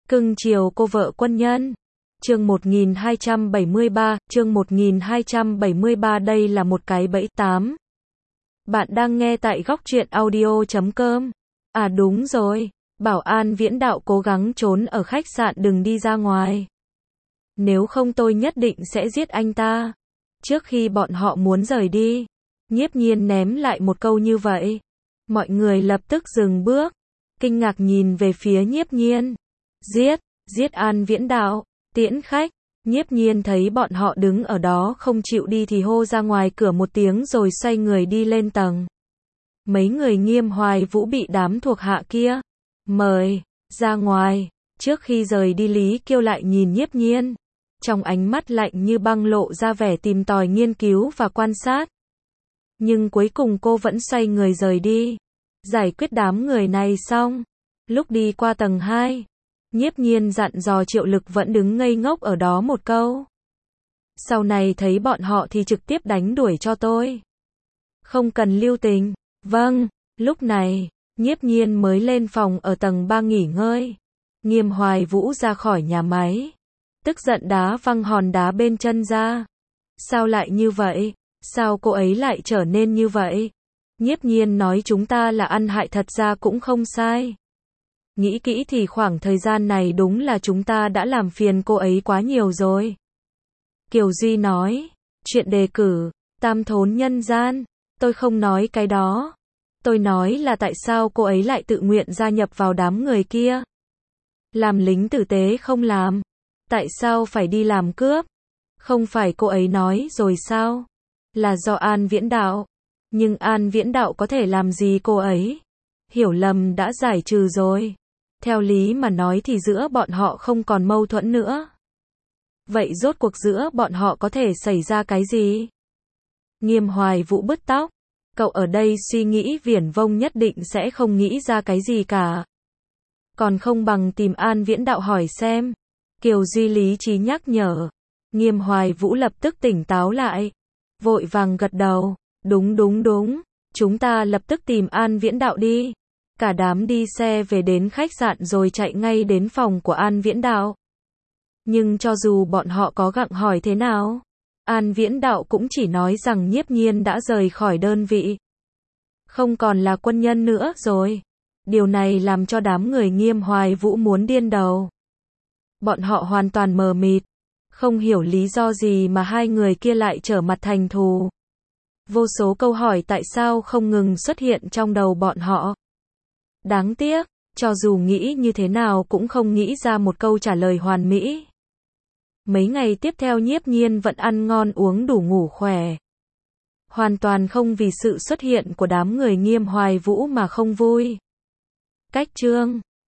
Cưng chiều cô vợ quân nhân. Chương 1273, đây là một cái bẫy 8. Bạn đang nghe tại góc truyện audio.com. À đúng rồi, bảo an Viễn Đạo cố gắng trốn ở khách sạn đừng đi ra ngoài. Nếu không tôi nhất định sẽ giết anh ta. Trước khi bọn họ muốn rời đi, Nhiếp Nhiên ném lại một câu như vậy. Mọi người lập tức dừng bước, kinh ngạc nhìn về phía Nhiếp Nhiên. Giết An Viễn Đạo, tiễn khách. Nhiếp Nhiên thấy bọn họ đứng ở đó không chịu đi thì hô ra ngoài cửa một tiếng rồi xoay người đi lên tầng. Mấy người Nghiêm Hoài Vũ bị đám thuộc hạ kia mời ra ngoài. Trước khi rời đi Lý Kiêu lại nhìn Nhiếp Nhiên, trong ánh mắt lạnh như băng lộ ra vẻ tìm tòi nghiên cứu và quan sát. Nhưng cuối cùng cô vẫn xoay người rời đi. Giải quyết đám người này xong, lúc đi qua tầng 2, Nhiếp Nhiên dặn dò Triệu Lực vẫn đứng ngây ngốc ở đó một câu. Sau này thấy bọn họ thì trực tiếp đánh đuổi cho tôi. Không cần lưu tình. Vâng. Lúc này, Nhiếp Nhiên mới lên phòng ở tầng 3 nghỉ ngơi. Nghiêm Hoài Vũ ra khỏi nhà máy, tức giận đá văng hòn đá bên chân ra. Sao lại như vậy? Sao cô ấy lại trở nên như vậy? Nhiếp Nhiên nói chúng ta là ăn hại thật ra cũng không sai. Nghĩ kỹ thì khoảng thời gian này đúng là chúng ta đã làm phiền cô ấy quá nhiều rồi. Kiều Duy nói, chuyện đề cử, tam thốn nhân gian, tôi không nói cái đó. Tôi nói là tại sao cô ấy lại tự nguyện gia nhập vào đám người kia. Làm lính tử tế không làm. Tại sao phải đi làm cướp? Không phải cô ấy nói rồi sao? Là do An Viễn Đạo. Nhưng An Viễn Đạo có thể làm gì cô ấy? Hiểu lầm đã giải trừ rồi. Theo lý mà nói thì giữa bọn họ không còn mâu thuẫn nữa. Vậy rốt cuộc giữa bọn họ có thể xảy ra cái gì? Nghiêm Hoài Vũ bứt tóc. Cậu ở đây suy nghĩ viển vông nhất định sẽ không nghĩ ra cái gì cả. Còn không bằng tìm An Viễn Đạo hỏi xem. Kiều Duy lý trí nhắc nhở. Nghiêm Hoài Vũ lập tức tỉnh táo lại. Vội vàng gật đầu. Đúng. Chúng ta lập tức tìm An Viễn Đạo đi. Cả đám đi xe về đến khách sạn rồi chạy ngay đến phòng của An Viễn Đạo. Nhưng cho dù bọn họ có gặng hỏi thế nào, An Viễn Đạo cũng chỉ nói rằng Nhiếp Nhiên đã rời khỏi đơn vị. Không còn là quân nhân nữa rồi. Điều này làm cho đám người Nghiêm Hoài Vũ muốn điên đầu. Bọn họ hoàn toàn mờ mịt, không hiểu lý do gì mà hai người kia lại trở mặt thành thù. Vô số câu hỏi tại sao không ngừng xuất hiện trong đầu bọn họ. Đáng tiếc, cho dù nghĩ như thế nào cũng không nghĩ ra một câu trả lời hoàn mỹ. Mấy ngày tiếp theo Nhiếp Nhiên vẫn ăn ngon uống đủ ngủ khỏe. Hoàn toàn không vì sự xuất hiện của đám người Nghiêm Hoài Vũ mà không vui. Cách chương